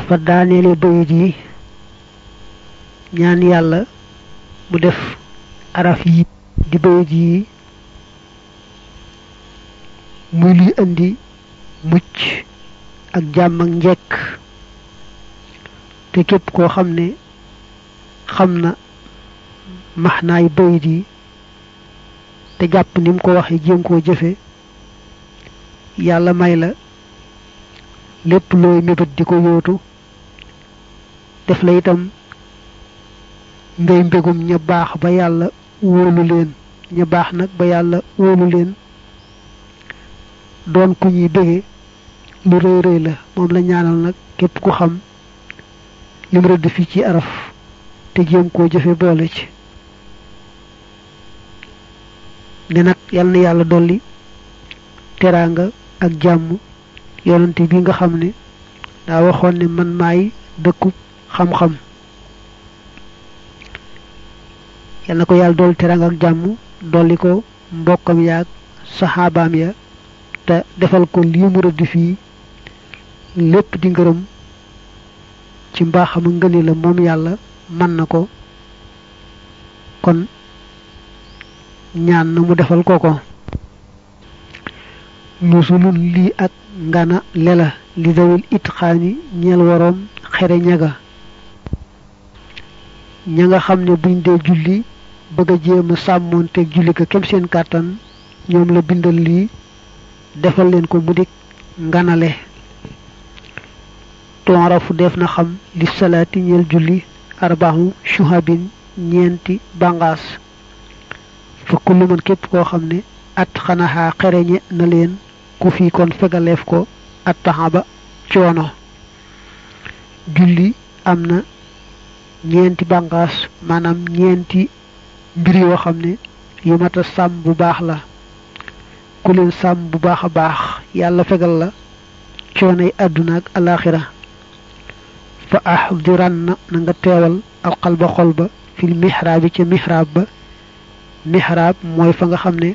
dafa daaneele bayit yi ñaan yàlla mu def araf yi di bayit yi muy luy indi mucc ak jàmm ak njekk te képp koo xam ne xam na maxnaay bayit yi te jàpp ni mu ko waxe jéem koo jëfe yàlla may la lépp looy mébét di ko yóotu def la itam ngay mbégum ña baax ba yàlla wóolu leen ña baax nag ba yàlla wóolu leen doon ku ñuy bége lu rëy rëy la moom la ñaanal nag képp ku xam lim rëdd fi ci araf te jéem koo jëfe boole ci ne nag yal na yàlla dolli teraanga ak jàmm yonante bi nga xam ne daa waxoon ne man maay dëkku xam-xam yal na ko yàlla dolli teraanga ak jàmm dolli ko mbokkam yaag saxaabaam ya te defal ko lii mu rëdd fii lépp di ngërëm ci mbaaxam ngëni la moom yàlla mën na ko kon ñaan na mu defal ko ko nusulun lii ak ngana lela li dawil itxaani ñeel waroom xere ña nga xam ne buñ dee julli bëgg a jéem a sàmmoonteeg julli ka kem seen kàttan ñoom la bindal lii defal leen ko mu dik nganale tonrafu def na xam li salaati ñeel julli arbaaxu shuhabin ñeenti bangaas fa kullu man képp koo xam ne at xanaxaa xereñe na leen ku fi kon fegaleef ko at taxaba coono julli am na ñeenti bangaas maanaam ñeenti mbir yoo xam ne yu mat a sàmm bu baax la ku leen sàmm bu baax a baax yàlla fegal la coonoy àdduna ak alaxira fa ahdiran na nga teewal alqalba xol ba fil mihraabi ca mihraab ba mihraab mooy fa nga xam ne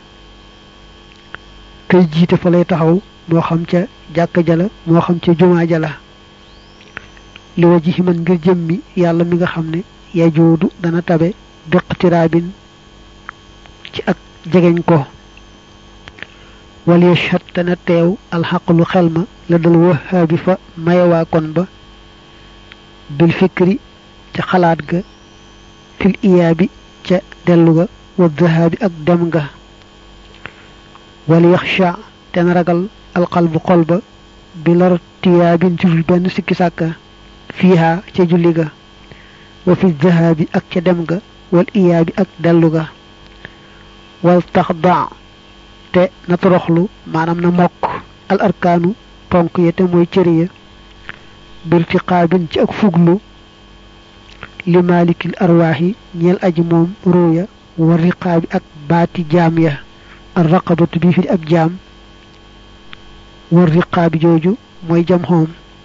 kay jiite fa lay taxaw moo xam ca jàkka jala moo xam ca jumaa jala li wajihi man ngir jëmmi yàlla mi nga xam ne yajuudu dana tabe biqtiraabin ci ak jegeñ ko wal yashhad dana teew alxaqlu xel ma la dal wahaabi fa mayewaa kon ba bil fikri ca xalaat ga fil iyaabi ca dellu ga wa dhahaabi ak dem ga wal yaxsha te na ragal alqalbu xol ba bi lartiyaabin ci dul benn sikki sàkka fiiha ca julli ga wa fi dhahaabi ak ca dem ga wal iyaabi ak dellu ga wal taxda te na toroxlu maanaam na mokk al arkaanu ponk ya te mooy cëri ya biltiqaabin ci ak fuglu li maalikil arwaaxi ñeel aji moom ruuya wa riqaabi ak baati jaam ya ar raqabatu bi fi ab jaam wa riqaabi jooju mooy jam xoom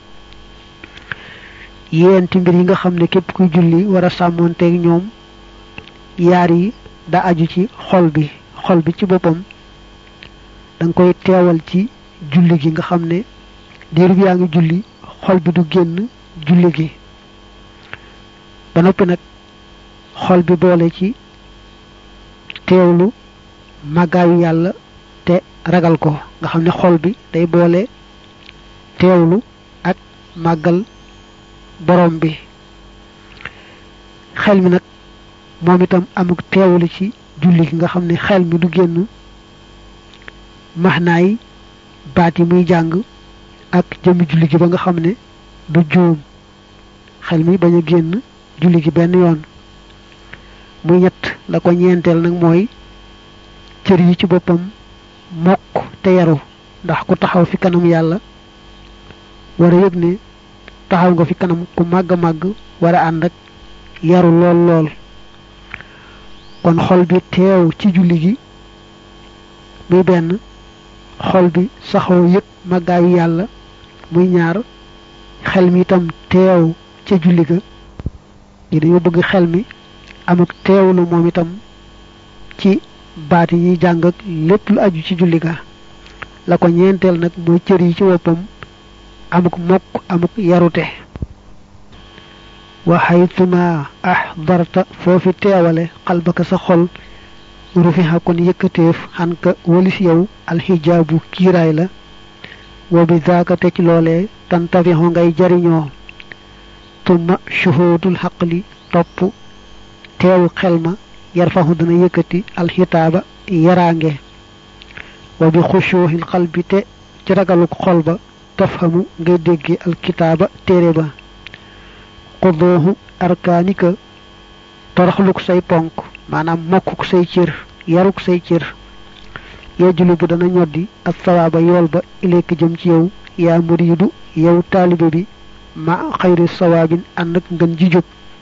yeenti mbir yi nga xam ne képp kuy julli war a sàmmoonteeg ñoom yaar yi da aju ci xol bi ci boppam danga koy teewal ci julli gi nga xam ne diirub yaa ngi julli xol bi du génn julli gi ba noppi nag xol bi boole ci teewlu màggaayu yàlla te ragal ko nga xam ne xol bi day boole teewlu ak màggal borom bi xel mi nag moom itam amuk teewlu ci julli gi nga xam ne xel mi du génn maxnaay baat yi muy jàng ak jëmmi julli gi ba nga xam ne du juum xel mi bañ a génn julli gi benn yoon muy ñett la ko ñeenteel nag mooy cër yi ci boppam mokk te yaru ndax ku taxaw fi kanam yàlla war a yëg ne taxaw nga fi kanam ku màgg a màgg war a ànd ak yaru lool kon xol bi teew ci julli gi muy benn xol bi saxoo yëg màggaayu yàlla muy ñaar xel mi itam teew ca julli ga yi dañoo bëgg xel mi am ak teewlu moom itam ci baat yi ñuy jàng ak lépp lu aju ci julli ga la ko ñeenteel nag mooy cër yi ci boppam amuk mokk amuk yarute wa haytuma ahdarta fofi teewale qalbaka sa xol rufiha kon yëkkateef xanka walis yow alxijaabu kiiraay la wa bi daaka te ci loolee tantafihu ngay jariñoo tumma shuhudul xaqli topp teewu xel ma yarfahu dana yëkkati alxitaaba yaraange wa bi xushuuxil xalbi te ci ragaluk xol ba tafhamu ngay dégge alkitaaba téere ba quduuhu arkaanika toroxluk say ponk maanaam mokkuk say cër yaruk say cër yejulu bu dana ñoddi ak sawaaba yool ba ileek jëm ci yow yaa muriidu yow taalibe bi ma xayri sawaabin ànd ak ngën ji jub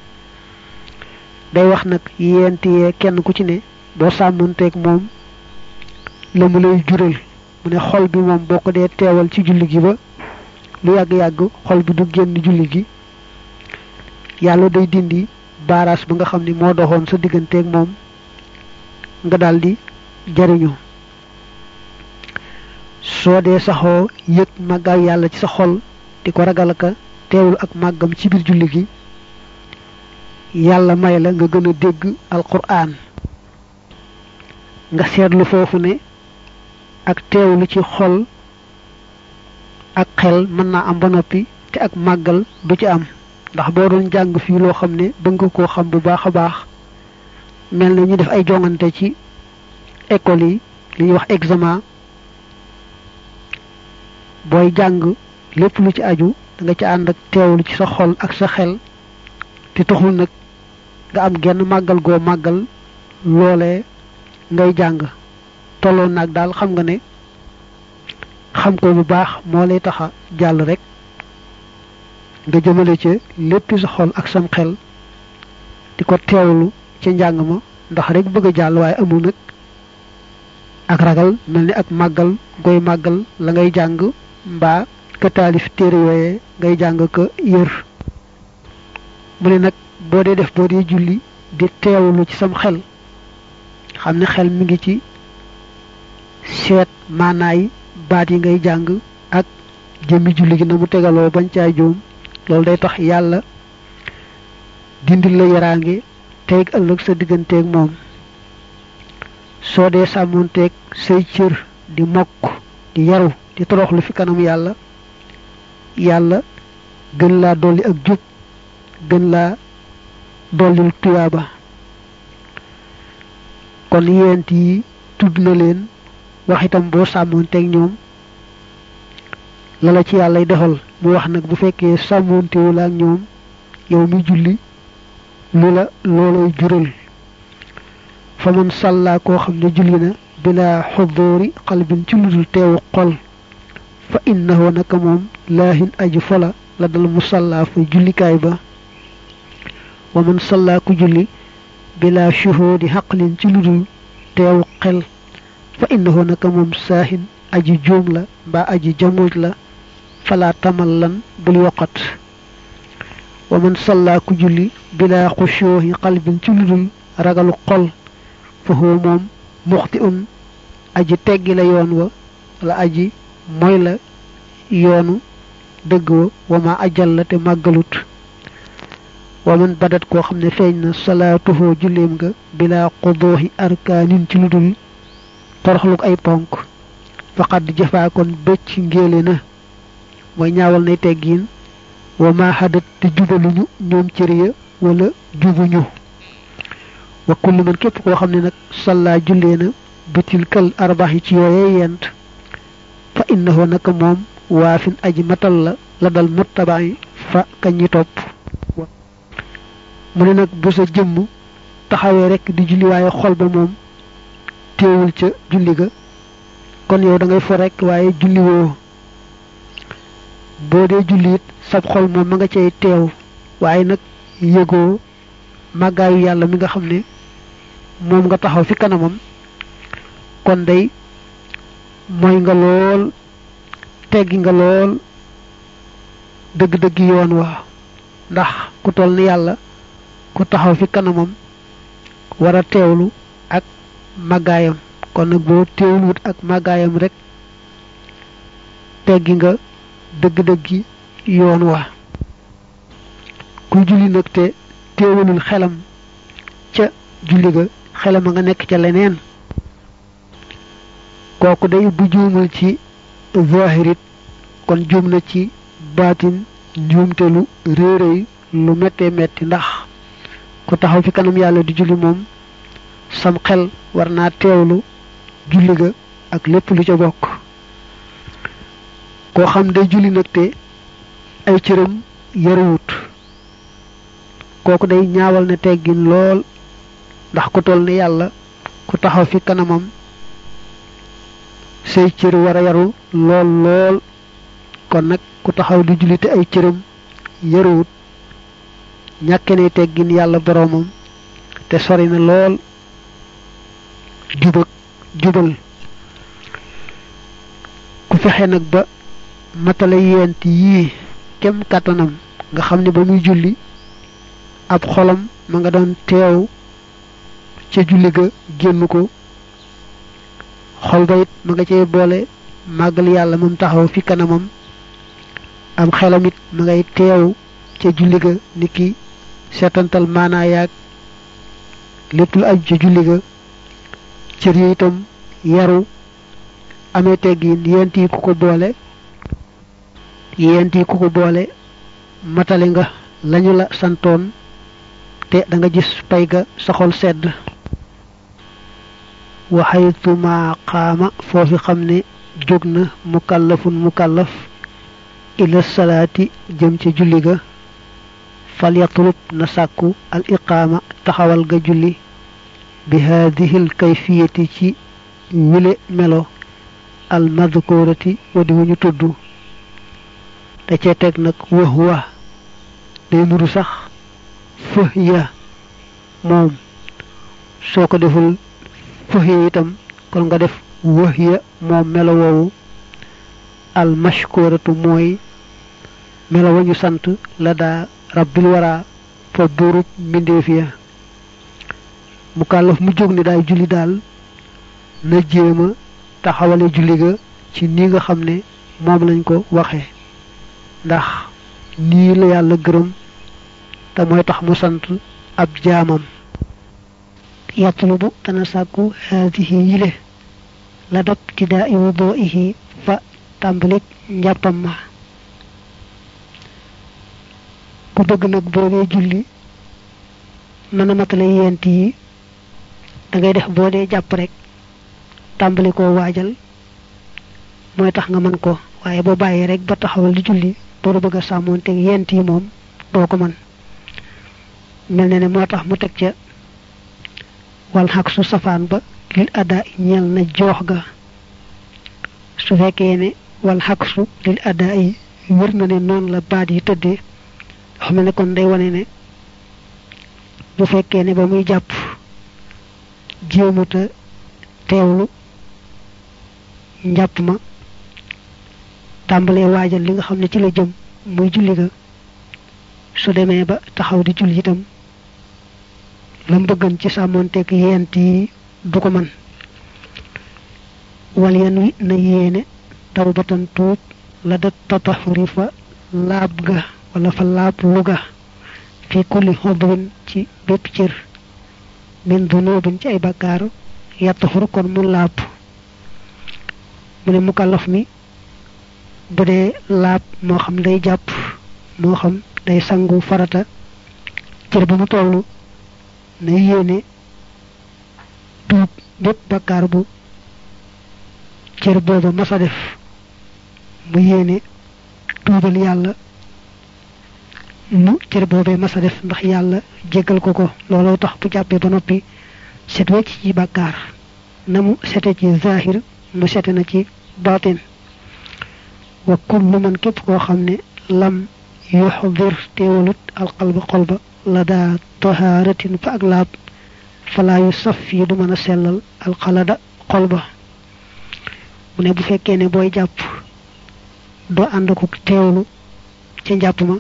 day wax nag yent yee kenn ku ci ne boo sàmmonteeg moom la mu lay jural mu ne xol bi moom boo ko dee teewal ci julli gi ba lu yàgg-yàgg xol bi du génn julli gi yàlla day dindi baaraas ba nga xam ne moo doxoon sa digganteeg moom nga daldi jariñu soo dee saxoo yëg màggaay yàlla ci sa xol di ko ragal ka teewul ak màggam ci biir julli gi yàlla may la nga gën a dégg alquran nga seetlu foofu ne ak teewlu ci xol ak xel mën naa am ba noppi te ak màggal du ci am ndax boo doon jàng fii loo xam ne bëgg koo xam bu baax a baax mel na ñu def ay jongante ci école yi li ñuy wax examen booy jàng lépp lu ci aju da nga ci ànd ak teewlu ci sa xol ak sa xel te taxul nag nga am genn màggal goo màggal loolee ngay jàng tolloon nag daal xam nga ne xam ko bu baax moo lay taxa jàll rek nga jëmale ci lépp sa xol ak sam xel di ko teewlu ci njàng ma ndax rek bëgg a jàll waaye amul nag ak ragal mel ni ak màggal goy màggal la ngay jàng mbaa ka taalif téere yooyee ngay jàng ko yër mu ne nag boo dee def boo dee julli di teewlu ci sam xel xam ne xel mi ngi ci seet maanaay baat yi ngay jàng ak jëmmi julli gi na mu tegaloo bañ caa juum loolu day tax yàlla dindil la yaraange tey ëllëg sa digganteeg moom soo dee sàmmoonteeg say cër di mokk di yaru di toroxlu fi kanam yàlla yàlla gën laa dolli ak jub gën laa dollil tuyaaba kon yent yi tudd na leen wax itam boo sàmmoonteeg ñoom lala ci yàllay defal mu wax nag bu fekkee sàmmoontewu la ak ñoom yow mi julli lu la loolay jural fa man sàllaa koo xam ne julli na bila xudóori xalbin ci ludul teewu xol fa innahu naka moom laahin aji fola la dal musalla fa jullikaay ba wa man sàllaa ku julli bila shuhudi xaqlin ci ludul teewu xel fa innahu naka moom saahin aji juum la mbaa aji jamuj la fala tamal lan bul yoqat wa man sàllaa ku julli bila xushuhi qalbin ci ludul ragalu xol fa huwa moom muxti un aji teggi la yoon wa la aji mooy la yoonu dëgg wa ma ajal la te màggalut wa man badat koo xam ne feeñ na salaatuhoo julleem nga bila qudoohi arkaanin ci ludul toroxluk ay ponk faqad jafaakoon bëcc ngéele na mooy ñaawal nay teggiin wa ma hadat te jubaluñu ñoom cëriya wala jubuñu wa kullu man képp koo xam ne nag salla jullee na bitil kal arbaxi ci yooyee yent fa innahu naka moom waafin aji matal la dal muttabaay fa kañ ñi topp mu ne nag bu sa jëmm taxawee rek di julli waaye xol ba moom teewul ca julli ga kon yow da ngay fo rek waaye julli woo boo dee julli it sab xol moom ma nga cay teew waaye nag yëgoo màggaayu yàlla mi nga xam ne moom nga taxaw fi kanamam kon day mooy nga lool teggi nga lool dëgg-dëgg yoon wa ndax ku toll ni yàlla ku taxaw fi kanamam war a teewlu ak màggaayam kon nag boo teewluwut ak màggaayam rek teggi nga dëgg-dëgg yoon wa ku julli nag te teewalul xelam ca julli ga xelam nga nekk ca leneen kooku day bu juumul ci zahirit kon juum na ci baatin njuumte lu réeréy lu mettee metti ndax ku taxaw fi kanam yàlla di julli moom sam xel war naa teewlu julli ga ak lépp lu ca bokk koo xam day julli nag te ay cëram yaruwut kooku day ñaawal ne teggin lool ndax ku toll ne yàlla ku taxaw fi kanamam say cër war a yaru lool lool kon nag ku taxaw di julli te ay cëram yaruwut ñàkke ne teggin yàlla boroomam te sori na lool jubal ku fexe nag ba matale yent yii kem kàttanam nga xam ne ba muy julli ab xolam ma nga doon teew ca julli ga génn ko xol ba it ma nga cee boole màggal yàlla moom taxaw fi kanamam am xelam it ma ngay teew ca julli ga niki seetantal maanaa yaag lépp lu aju ca julli ga cër yi itam yaru amee teggin yent yi ku ko boole matale nga lañu la santoon te da nga gis pay ga sa xol sedd waxaytuma qaama foofi xam ne jóg na mukallaf ila salaati jëm ci julli ga fal yatlub na sàkku al iqaama taxawal ga julli bi haadihi al kayfiyati ci wile melo al madkurati wadi wuñu tudd te cee teg nag wax day nuru sax fëhiya moom soo ko deful fëhiya itam kon nga def wahiya moom melo woowu al mashkuratu mooy melo wa ñu sant la daa rabbil wara fa buurub mbindeef ya mukallaf mu jóg ne daay julli daal na jéema taxawale julli ga ci nii nga xam ne moom lañ ko waxe ndax nii la yàlla gërëm te mooy tax mu sant ab jaamam yatlubu dana sàkku haadihi yile la dab tidaa i wuduihi fa tàmbalik njàppam ma ku bëgg nag boo dee julli mën a matale yent yi da ngay def boo dee jàpp rek tàmbali koo waajal mooy tax nga mën ko waaye boo bàyyi rek ba taxawal di julli doo bëgg a sàmmoonte yent yi moom doo ko mën mel ne moo tax mu teg ca wal xaq su safaan ba lil ada ñeel na joox ga su fekkee ne wal xaq su lil ada yi wër na ne noonu la baat yi tëddee xam ne kon day wane ne bu fekkee ne ba muy jàpp jéemuta teewlu njàpp ma tàmbalee waajal li nga xam ne ci la jëm muy julli ga su demee ba taxaw di julli itam lam bëggan ci sàmmoonteeg yent yi du ko man wal yan wi na yéene tawbatan tuub la da tatahuri fa laab ga wala fa laab luga fi kulli xodwin ci bépp cër min dunubin ci ay bakkaar yattahur kon mu laab mu ne mukallaf mi bu dee laab moo xam day jàpp moo xam day sangu farata cër bu mu tollu na yéene tuub bépp bakkaar bu cër booba masa def mu yéene tuubal yàlla lu cër boobee masa def ndax yàlla jéggal ko ko looloo tax bu jàppee ba noppi set wecc ci bakkaar na mu sete ci zahir mu sete na ci batin wa kullu man képp koo xam ne lam yuxdir teewalut alqalba xolba la daa tahaaratin fa ak laab falaa yu saf yi du mën a sellal alxalada xolba mu ne bu fekkee ne booy jàpp doo ànd ko teewlu ca njàpp ma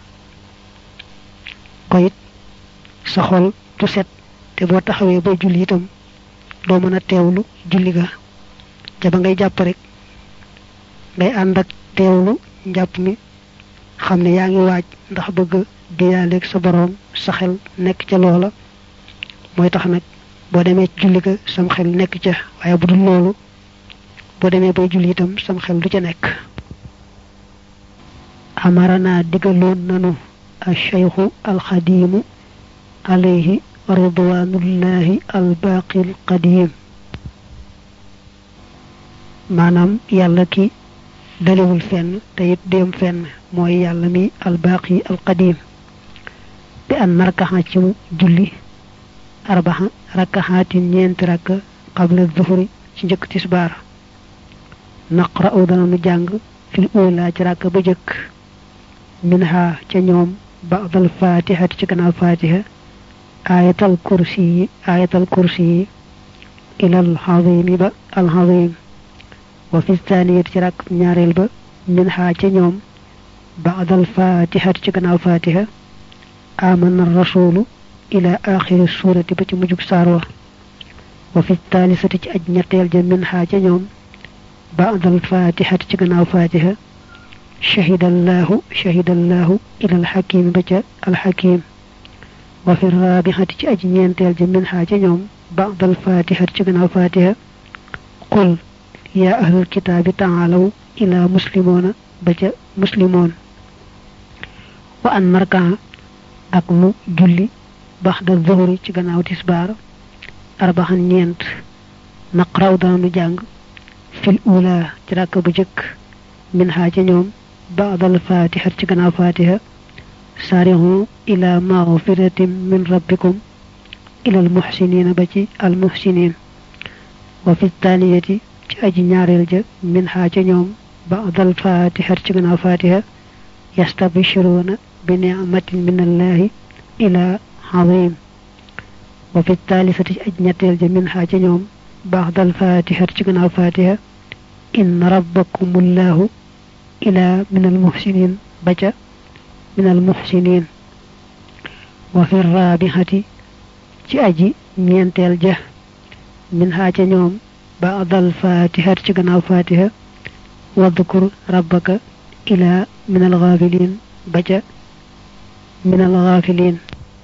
ko it sa xol du set te boo taxawee ba julli itam doo mën a teewlu julli ga ca ba ngay jàpp rek ngay ànd ak teewlu njàpp mi xam ne yaa ngi waaj ndax bëgg diyaaleeg sa borom sa xel nekk ca loola mooy tax nag boo demee ci julli ga sam xel nekk ca waaye bu dul loolu boo demee bay julli itam sam xel du ca nekk amarana digaloon nanu ash-shaykhu al-xadiimu alayhi ridwanullahi al-baaqi al-qadiim maanaam yàlla ki dalewul fenn te it dem fenn mooy yàlla mi al-baaqi al-qadiim bi an narkaxa ci mu julli arbaxa rakkaxaatin ñeenti rakka qabla zuhri ci njëkk tisbaar naqra'u dana nu jàng fil uulaa ci rakka ba jëkk minha ca ñoom ba'dal fatihati ci gannaaw fatiha ayatal kursi yi ilal xazimi ba al xazim wa fi thaniyati ci rakk ñaareel ba minha ca ñoom ba'dal fatihati ci gannaaw fatiha amana rasulu ila axiri suurati ba ci mujjug saar wa fi thaalisati ci aj ñetteel ja minha ca ñoom ba'dal fatihati ci gannaaw fatiha shahidallahu ila alxakim ba ca alxakim wa fi raabixati ci aj ñeenteel ja minha ca ñoom ba'dal fatihati ci gannaaw fatiha qul yaa ahlal kitaabi taalaw ila muslimoona ba ca muslimoon wa an narkaa ak mu julli baxda zuhri ci gannaaw tisbaar arbaxan ñeent naqraw dana nu jàng fil ula ci rakk bu jëkk minha ca ñoom ba'dal fatiha ci gannaaw fatiha saarihu ila maghfiratin min rabbikum ila al muhsinin ba ci al muhsinin wa fi thaniyati ci aji ñaareel ja minha ca ñoom ba'dal fatiha ci gannaaw fatiha yastabshiruna bi ni'matin min allahi ila azim wa fi thaalisati ci aj ñetteel ja minha ca ñoom ba'dal fatiha ci gannaaw fatiha inna rabbakumullahu ila min al muhsinin ba ca min al muhsinin wa fi raabixati ci aji ñeenteel ja minha ca ñoom ba'dal fatiha ci gannaaw fatiha wadhkur rabbaka ila min al ghafilin ba ca min al ghafilin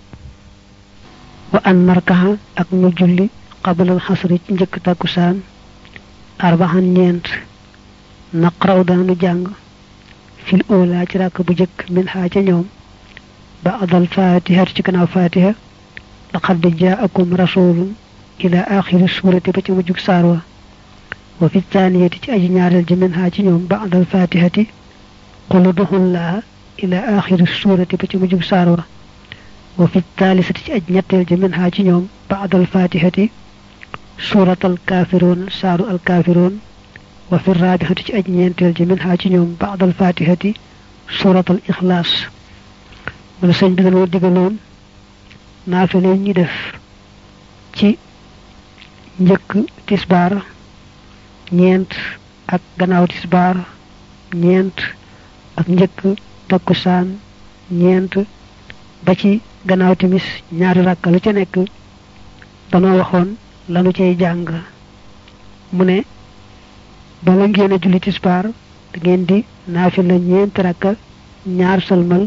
wa an narkaxa ak mu julli qabla al xasri ci njëkk takkusaan arbaxan ñeent naqraw daanu jàng fil ula ci rakk bu jëkk minha ca ñoom ba'dal fatiha ci gannaaw fatiha laqad ja'akum rasulun ila axiri suurati ba ci mujjug saar wa fi thaniyati ci aji ñaareel ji minha ci ñoom ba'dal fatihati qul udxullaha ila axiri suurati ba ci mujjug saar wa fi thaalisati ci aj ñetteel ji minha ci ñoom ba'dal fatihati suuratal kaafiruun saaru al kaafiruun wa fi raabixati ci aj ñeenteel ji minha ci ñoom ba'dal fatihati suuratal ixlaas wala sëñ bi dañoo digaloon naafile ñi def ci njëkk tisbaar ñeent ak gannaaw tisbaar ñeent ak njëkk takkusaan ñeent ba ci gannaaw timis ñaari rakka lu ca nekk danoo waxoon lanu cay jàng mu ne bala ngeen a julli tisbaar da ngeen di naafila ñeenti rakka ñaar sëlmal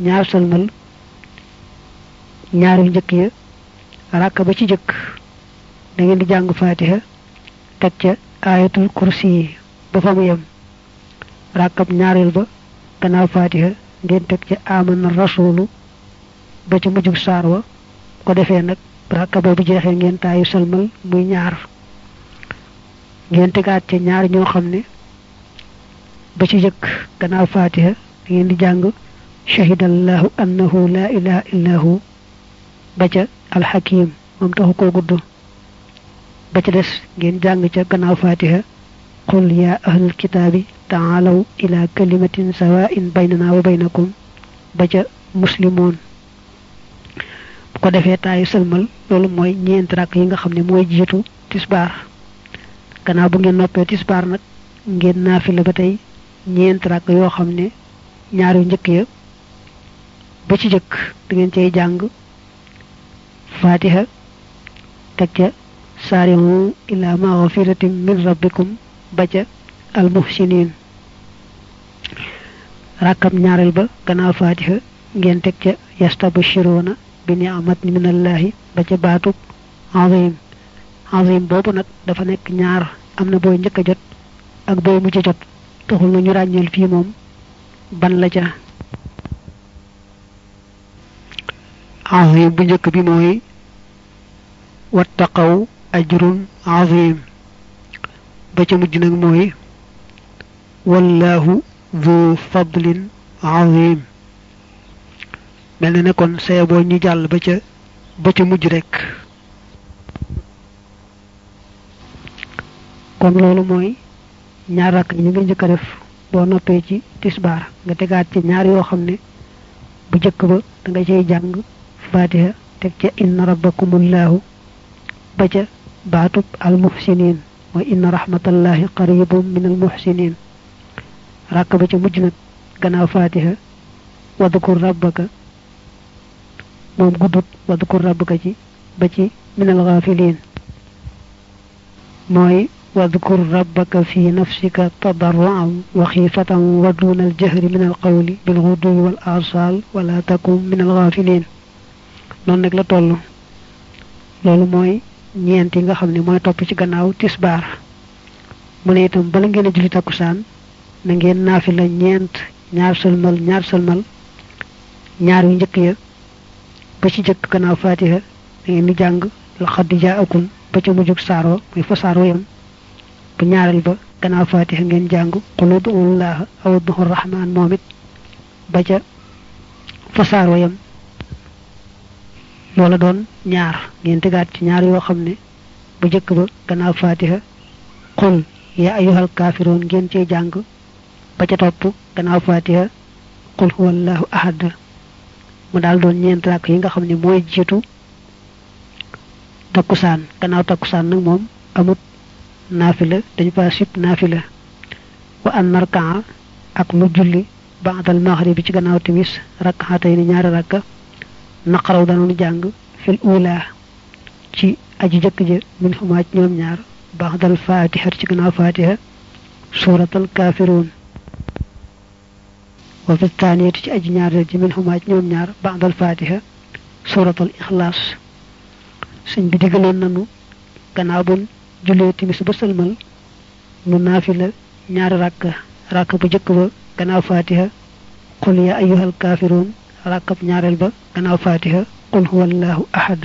ñaari njëkk ya rakka ba ci jëkk da ngeen di jàng fatiha teg ca ayatul kursi yi ba fa mu yem rakkab ñaareel ba gannaaw fatiha ngeen teg ca amana rasulu ba ca mujjug saar wa ko defee nag rakka boobu jeexee ngeen taayu sëlmal muy ñaar ngeen tegaat ca ñaar ñoo xam ne ba ci jëkk gannaaw fatiha da ngeen di jàng shahidallahu annahu la ilaha illa hu ba ca alxakim moom taxu koo gudd ba ca des ngeen jàng ca gannaaw fatiha qul ya ahlal kitaabi taalaw ila kalimatin sawaa'in baynana wa baynakum ba ca muslimoon bu ko defee taayu sëlmal loolu mooy ñeenti rakk yi nga xam ne mooy jiitu tisbaar gannaaw bu ngeen noppee tisbaar nag ngeen naafila ba tey ñeenti rakk yoo xam ne ñaar yu njëkk ya ba ci jëkk da ngeen cay jàng fatiha teg ca saari'u ila maghfiratin min rabbikum ba ca almuhsinin rakkam ñaareel ba gannaaw fatiha ngeen tek ca yastabshiruna bi ni'matin minallahi ba ca baatub azim azim boobu nag dafa nekk ñaar am na booy njëkk a jot ak booy mujj jot taxul na ñu ràññeel fii moom ban la ca azim bu njëkk bi mooy wattaqaw ajrun azim ba ca mujj nag mooy wallahu dhu fadlin azim mel na ne kon saye boo ñu jàll ba ca mujj rek kon loolu mooy ñaar rakk yi nga njëkk a def boo noppee ci tisbaar nga tegaat ci ñaar yoo xam ne bu jëkk ba da nga cay jàng fatiha teg ca inna rabbakumullahu ba ca baatub al muhsinin mooy inna rahmatallahi qaribum min al muhsinin rakk ba ca mujj nag gannaaw fatiha wadkur rabbaka moom guddut wadkur rabbaka ci ba ci min al ghafilin mooy واذكر ربك في نفسك تضرعا وخيفة ودون الجهر من القول بالغدو والآصال ولا تكن من الغافلين non nek la tollu lolu moy ñent yi nga xamni moy top ci gannaaw tisbar mu ne itam bala ngeen julli takusaan na ngeen nafila ñent ñaar selmal ñaar yu njëkk ya ba ci jëkk gannaaw fatiha da ngeen di jàng al khadija akun ba ci mujjuk saaro muy fa saaro yam bu ñaaral ba gannaaw fatiha ngeen jàng quludullah aw duhur rahman momit ba ca fa saaro yam loola doon ñaar ngeen tegaat ci ñaar yoo xam ne bu jëkk ba gannaaw fatiha qul ya ayyuhal kafirun ngeen cee jàng ba ca topp gannaaw fatiha qul huwallahu ahad mu daal doon ñeent rakk yi nga xam ne mooy jiitu takkusaan gannaaw takkusaan nag moom amut naafila dañu fa sip naafila wa an narkaa ak mu julli ba'dal maghrib ci gannaaw timis rak'atayn ñaari rakka naqaraw dañu jàng fil ula ci aji jëkk je min huma ci ñoom ñaar ba'dal fatiha ci gannaaw fatiha suratul kafirun wa fi thaniyati ci aji ñaar ji min huma ci ñoom ñaar ba'dal fatiha suratul ikhlas señ bi digaloon nañu gannaaw bu julé timis ba selmal nu nafila ñaar rakka bu jëkk ba gannaaw fatiha qul ya ayyuhal kafirun rakab ñaarel ba gannaaw fatiha qul huwallahu ahad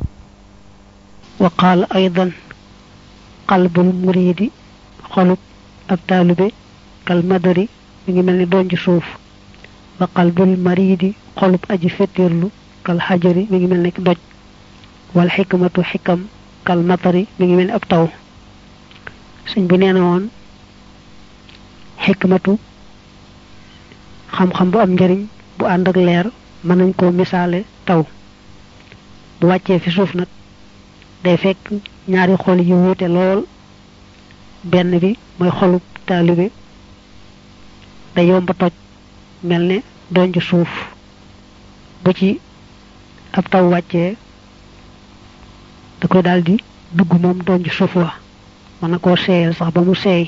wa qala aydan qalbul muridi xolub ab talibé kal madari mi ngi melni doon ci suuf wa qalbul maridi xolub aji feterlu kal hajari mi ngi melni doj wal hikmatu hikam kal matari mi ngi melni ab taw señ bi neena won hikmatu xam xam bu am njariñ bu and ak leer man nañ ko misalé taw bu wacce fi suuf nak day fekk ñaari xol yu wuté lool benn bi moy xolub talibé day yomba toj melne doon ci suuf bu ci ab taw wacce da koy daldi dugg mom doon ci suuf wa man ko seyel sax ba mu sey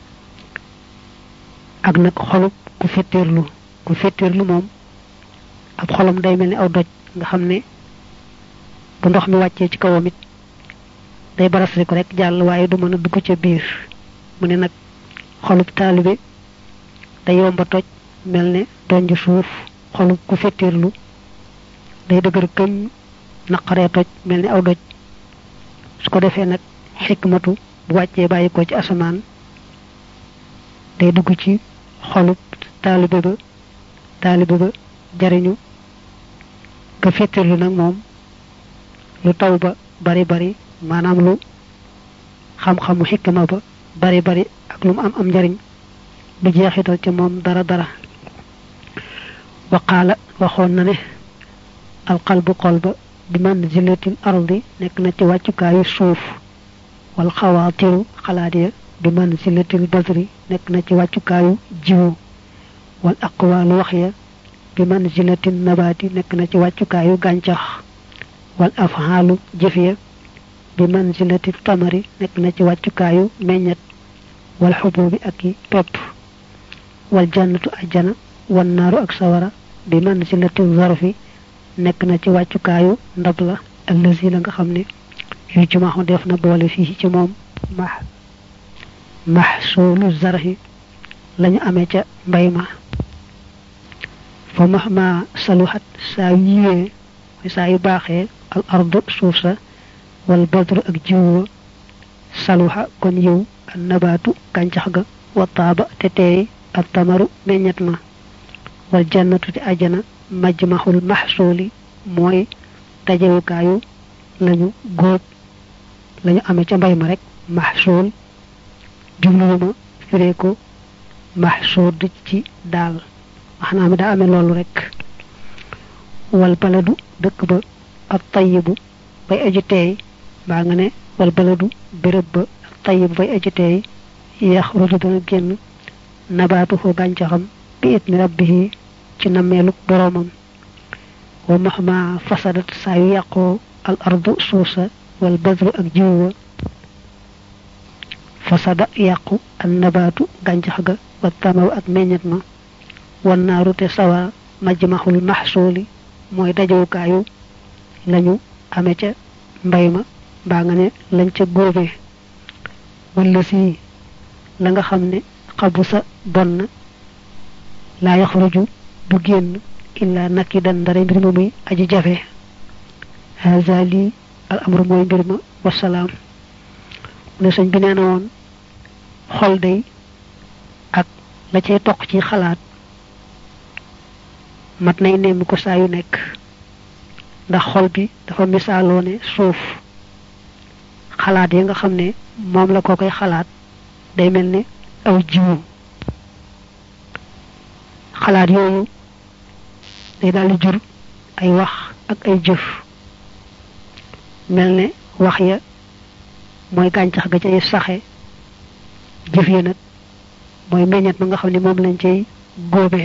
ak nak xolub ku fetterlu mom ab xolam day melni aw doj nga xamne bu ndox mi wacce ci kawam it day barasri ko rek jall waye du mëna dugg ci biir mu ne nak xolub talibé day yomba toj melne donju suuf xolub ku fetterlu day deugar keñ naqare toj melni aw doj su ko defé nak hikmatu bu wacce bayiko ci asaman day dugg ci xolub talibé ba jariñu ka fetterlu nak mom lu taw ba bari manam lu xam-xamu hikma ba bari ak lu am njariñ du jeexital ci mom dara wa qala waxon na ne al qalbu qalba bi manzilatil ardi nek na ci waccu kayu suuf wal khawatiru khaladiya bi manzilatil badri nek na ci waccu kayu jiwu wal aqwalu waxya bi manzilatin nabati nek na ci waccu kayu gancax wal afhalu jëfiya bi manzilatil tamari nek na ci waccu kayu meññat wal hububi ak pep wal jannatu ajjana wan naru ak sawara bi man ci lati zarfi nek na ci wàccukaayu ndab la allazi la nga xam ne yu ci maxu def na boole fii ci moom mahsulu zarhi lañu amee ca mbay ma fa mahma saluhat saa yu yiwee saa yu baaxee al ardu suuf sa wal badru ak jiw saluha kon yow an nabaatu gàncax ga wa taaba te teey al tamaru meññet ma wal jannatu te ajana majmahul mahsuli mooy dajewukaayu lañu góob lañu amee ca mbay ma rek mahsul jumluma firee ko mahsud ci daal wax naa mi daa amee loolu rek wal baladu dëkk ba ak tayyibu bay aji teey baa nga ne wal baladu béréb ba ak tayyibu bay aji teey yaxruju dana génn nabaatuhu gàncaxam bi idni rabbihi ci nammeeluk boroomam wa mahma fasadat saa yu yàqoo al ardu suusa wal badru ak jiw wa fasada yàqu an nabaatu gàncax ga wa tamaw ak meññet ma wan naaru te sawara majmahul mahsuli mooy dajewukaayu lañu amee ca mbay ma mbaa nga ne lañ ca góobee wala si la nga xam ne xabu sa bon na laa yaxruju du génn illa nakidan ndare mbir ma muy aji jafe haza lii al amru mooy mbir ma wasalaam mu ne sëñ bi nee na woon xol day ak la cay toq ci xalaat mat nay nemm ko saa yu nekk ndax xol bi dafa misaaloo ne suuf xalaat yi nga xam ne moom la ko koy xalaat day mel ne aw jiwu xalaat yooyu day daal di jur ay wax ak ay jëf mel ne wax ya mooy gàncax ga cay saxe jëf ya nag mooy meññet ma nga xam ne moom lañ cay góobee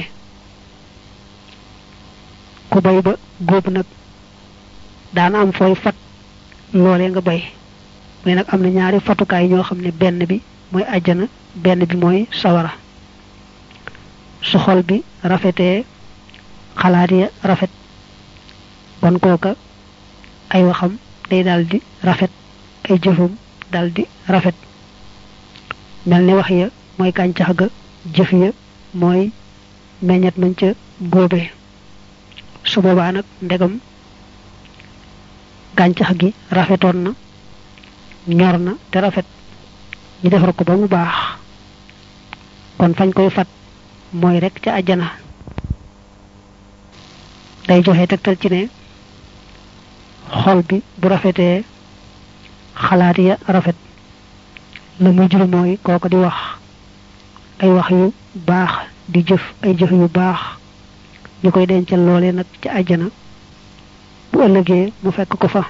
ku bay ba góob nag daana am fooy fat loolee nga bay mu ne nag am na ñaari fatukaay ñoo xam ne benn bi mooy àjjana benn bi mooy sawara su xol bi rafetee xalaat ya rafet kon kooka ay waxam day daldi rafet ay jëfum daldi rafet mel ni wax ya mooy gàncax ga jëf ya mooy meññet mañ ca góobee su boobaa nag ndegam gàncax gi rafetoon na ñor na te rafet ñu defar ko ba mu baax kon fañ koy fat mooy rek ca àjjana day joxe tegtal ci ne xol bi bu rafetee xalaat ya rafet la muy jur mooy kooko di wax ay wax yu baax di jëf ay jëf yu baax ñu koy dencal loole nag ca àjjana bu ëllëgee mu fekk ko fa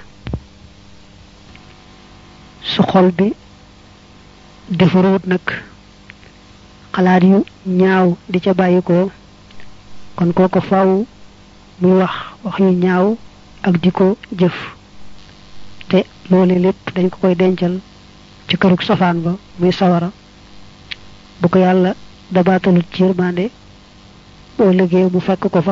su xol bi defaruwut nag xalaat yu ñaaw di ca bàyyikoo kon kooko faaw muy wax yu ñaaw ak di ko jëf te loole lépp dañ ko koy dencal ci kërug safaan ba muy sawara bu ko yàlla dabaatalut ci yërmande boo liggéey mu fekk ko fa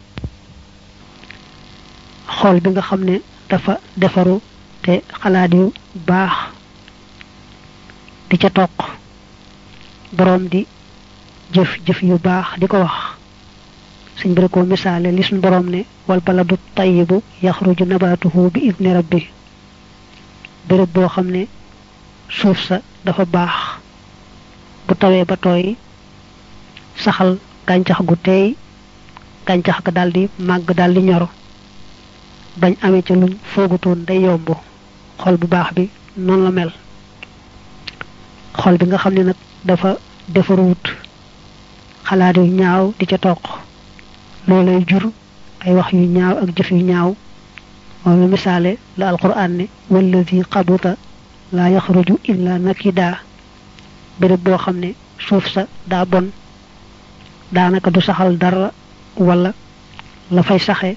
xol bi nga xam ne dafa defaru te xalaat yu baax di ca toq boroom di jëf yu baax di ko wax suñ bëri ko misaale li suñ boroom ne wal baladu tayyibu yaxruju nabatuhu bi idni rabbi béréb boo xam ne suuf sa dafa baax bu tawee ba tooy saxal gàncax gu teey gàncax ga daldi màgg daldi ñor bañ amee ca luñ foogutoon day yomb xol bu baax bi noonu la mel xol bi nga xam ne nag dafa defaruwut xalaat yu ñaaw di ca toq loolay jur ay wax yu ñaaw ak jëf yu ñaaw moom la misaale la alquran ne wallazi qabuta la yaxruju illa nakida béréb boo xam ne suuf sa daa bon daanaka du saxal dara wala la fay saxe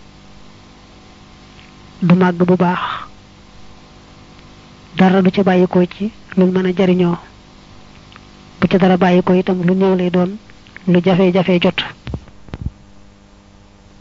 du màgg bu baax dara du ca bàyyikoo ci luñ mën a jariñoo bu ca dara bàyyikoo itam lu néew lay doon lu jafe-jafe jot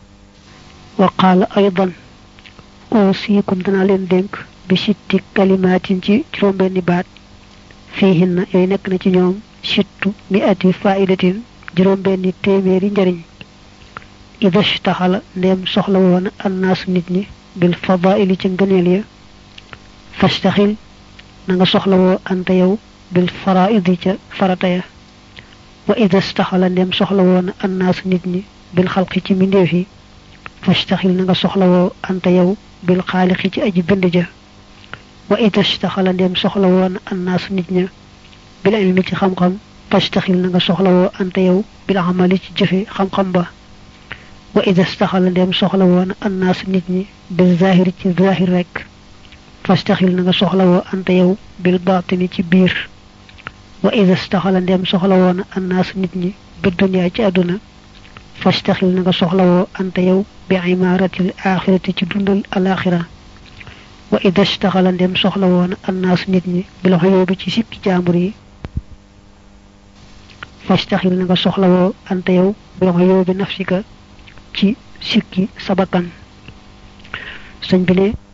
wa qala aydan usikum dana len denk bi sitti kalimatin ci juroom benni baat fihinna yoy nek na ci ñoom sittu mi'ati fa'idatin juroom benni téeméeri njariñ ida ishtahala ndem soxla woon annaas nit ñi bil fadaili ci ngëneel ya fastaxil na nga soxla woo anta yow bil faraidi ca farata ya wa ida istaxala ndem soxla woon annaas nit ñi bil xalqi ci mindeef yi fastaxil na nga soxla woo anta yow bil xaaliqi ci aji bind ja wa ida istaxala ndem soxla woon annaas nit ña bil ilmi ci xam-xam fastaxil na nga soxla woo anta yow bil amali ci jëfe xam-xam ba wa ida istaxala ndem soxla woon annaas nit ñi bil zahiri ci zahir rek fastaxil na nga soxla woo anta yow bil batini ci biir wa ida istaxala ndem soxla woon annaas nit ñi bi dunya ci àdduna fastaxil na nga soxla woo anta yow bi imaratil axirati ci dundal alaxira wa ida istaxala ndem soxla woon annaas nit ñi bil xuyubi ci sikki jaambur yi fastaxil na nga soxla woo anta yow bil xuyubi nafsika ci sikki sabakan sëñ bi ne